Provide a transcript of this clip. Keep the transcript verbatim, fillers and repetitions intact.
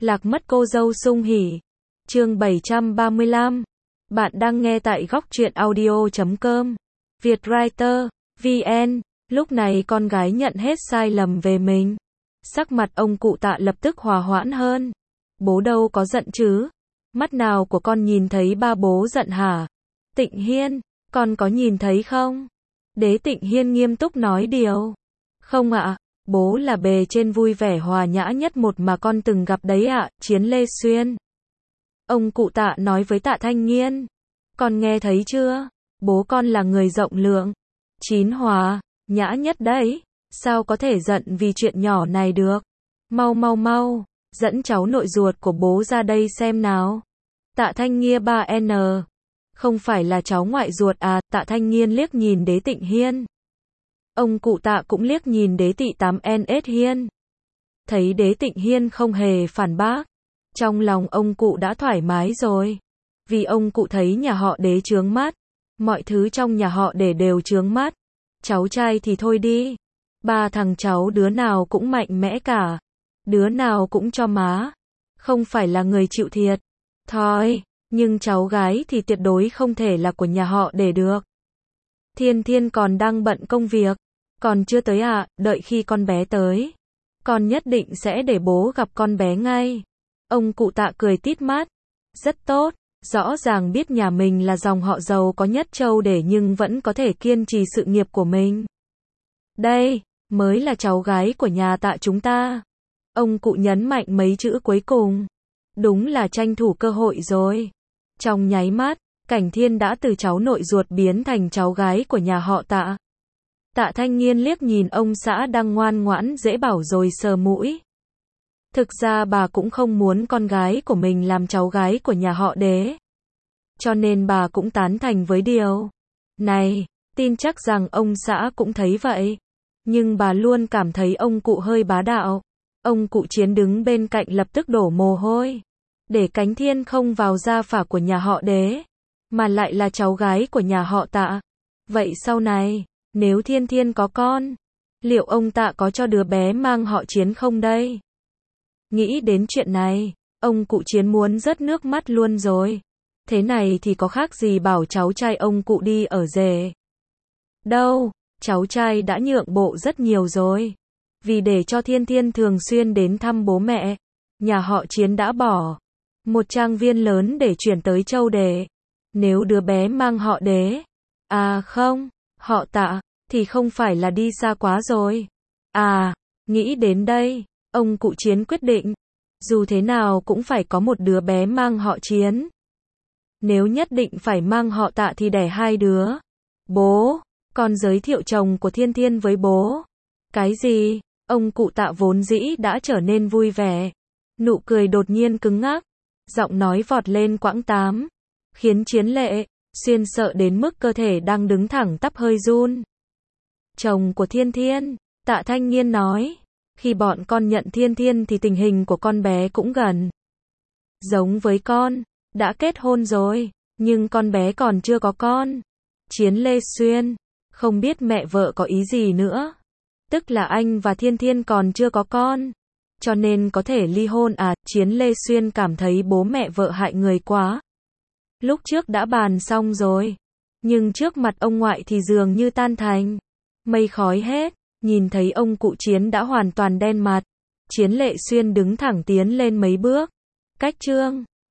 Lạc mất cô dâu sung hỉ. Chương bảy trăm ba mươi lăm. Bạn đang nghe tại góc truyện audio chấm com. Vietwriter, vê en. Lúc này con gái nhận hết sai lầm về mình. Sắc mặt ông cụ Tạ lập tức hòa hoãn hơn. Bố đâu có giận chứ? Mắt nào của con nhìn thấy ba bố giận hả? Tịnh Hiên, con có nhìn thấy không? Đế Tịnh Hiên nghiêm túc nói điều. Không ạ, bố là bề trên vui vẻ hòa nhã nhất một mà con từng gặp đấy ạ, Chiến Lê Xuyên. Ông cụ Tạ nói với Tạ Thanh Nghiên. Con nghe thấy chưa? Bố con là người rộng lượng, chín hòa, nhã nhất đấy. Sao có thể giận vì chuyện nhỏ này được? Mau mau mau, dẫn cháu nội ruột của bố ra đây xem nào. Tạ Thanh Nghiên ba en. Không phải là cháu ngoại ruột à? Tạ Thanh Nghiên liếc nhìn Đế Tịnh Hiên. Ông cụ Tạ cũng liếc nhìn Đế Tị tám en ét Hiên. Thấy Đế Tịnh Hiên không hề phản bác, trong lòng ông cụ đã thoải mái rồi. Vì ông cụ thấy nhà họ Đế chướng mắt, mọi thứ trong nhà họ Đế đều chướng mắt. Cháu trai thì thôi đi, ba thằng cháu đứa nào cũng mạnh mẽ cả, đứa nào cũng cho má, không phải là người chịu thiệt. Thôi, nhưng cháu gái thì tuyệt đối không thể là của nhà họ Đế được. Thiên Thiên còn đang bận công việc, còn chưa tới à? Đợi khi con bé tới, con nhất định sẽ để bố gặp con bé ngay. Ông cụ Tạ cười tít mắt. Rất tốt, rõ ràng biết nhà mình là dòng họ giàu có nhất châu Đế nhưng vẫn có thể kiên trì sự nghiệp của mình. Đây, mới là cháu gái của nhà Tạ chúng ta. Ông cụ nhấn mạnh mấy chữ cuối cùng. Đúng là tranh thủ cơ hội rồi. Trong nháy mắt, Cảnh Thiên đã từ cháu nội ruột biến thành cháu gái của nhà họ Tạ. Tạ Thanh Nghiên liếc nhìn ông xã đang ngoan ngoãn dễ bảo rồi sờ mũi. Thực ra bà cũng không muốn con gái của mình làm cháu gái của nhà họ Đế. Cho nên bà cũng tán thành với điều này, tin chắc rằng ông xã cũng thấy vậy. Nhưng bà luôn cảm thấy ông cụ hơi bá đạo. Ông cụ Chiến đứng bên cạnh lập tức đổ mồ hôi. Để Cảnh Thiên không vào gia phả của nhà họ Đế, mà lại là cháu gái của nhà họ Tạ. Vậy sau này, nếu Thiên Thiên có con, liệu ông Tạ có cho đứa bé mang họ Chiến không đây? Nghĩ đến chuyện này, ông cụ Chiến muốn rớt nước mắt luôn rồi. Thế này thì có khác gì bảo cháu trai ông cụ đi ở rể. Đâu, cháu trai đã nhượng bộ rất nhiều rồi. Vì để cho Thiên Thiên thường xuyên đến thăm bố mẹ, nhà họ Chiến đã bỏ một trang viên lớn để chuyển tới châu Đế. Nếu đứa bé mang họ Đế, à không, họ Tạ, thì không phải là đi xa quá rồi. À, nghĩ đến đây, ông cụ Chiến quyết định, dù thế nào cũng phải có một đứa bé mang họ Chiến. Nếu nhất định phải mang họ Tạ thì đẻ hai đứa. Bố, con giới thiệu chồng của Thiên Thiên với bố. Cái gì? Ông cụ Tạ vốn dĩ đã trở nên vui vẻ. Nụ cười đột nhiên cứng ngắc. Giọng nói vọt lên quãng tám. Khiến Chiến Lệ Xuyên sợ đến mức cơ thể đang đứng thẳng tắp hơi run. Chồng của Thiên Thiên, Tạ Thanh Nghiên nói. Khi bọn con nhận Thiên Thiên thì tình hình của con bé cũng gần giống với con, đã kết hôn rồi, nhưng con bé còn chưa có con. Chiến Lê Xuyên, không biết mẹ vợ có ý gì nữa. Tức là anh và Thiên Thiên còn chưa có con, cho nên có thể ly hôn à? Chiến Lê Xuyên cảm thấy bố mẹ vợ hại người quá. Lúc trước đã bàn xong rồi, nhưng trước mặt ông ngoại thì dường như tan thành mây khói hết. Nhìn thấy ông cụ Chiến đã hoàn toàn đen mặt, Chiến Lệ Xuyên đứng thẳng tiến lên mấy bước. Cách Trương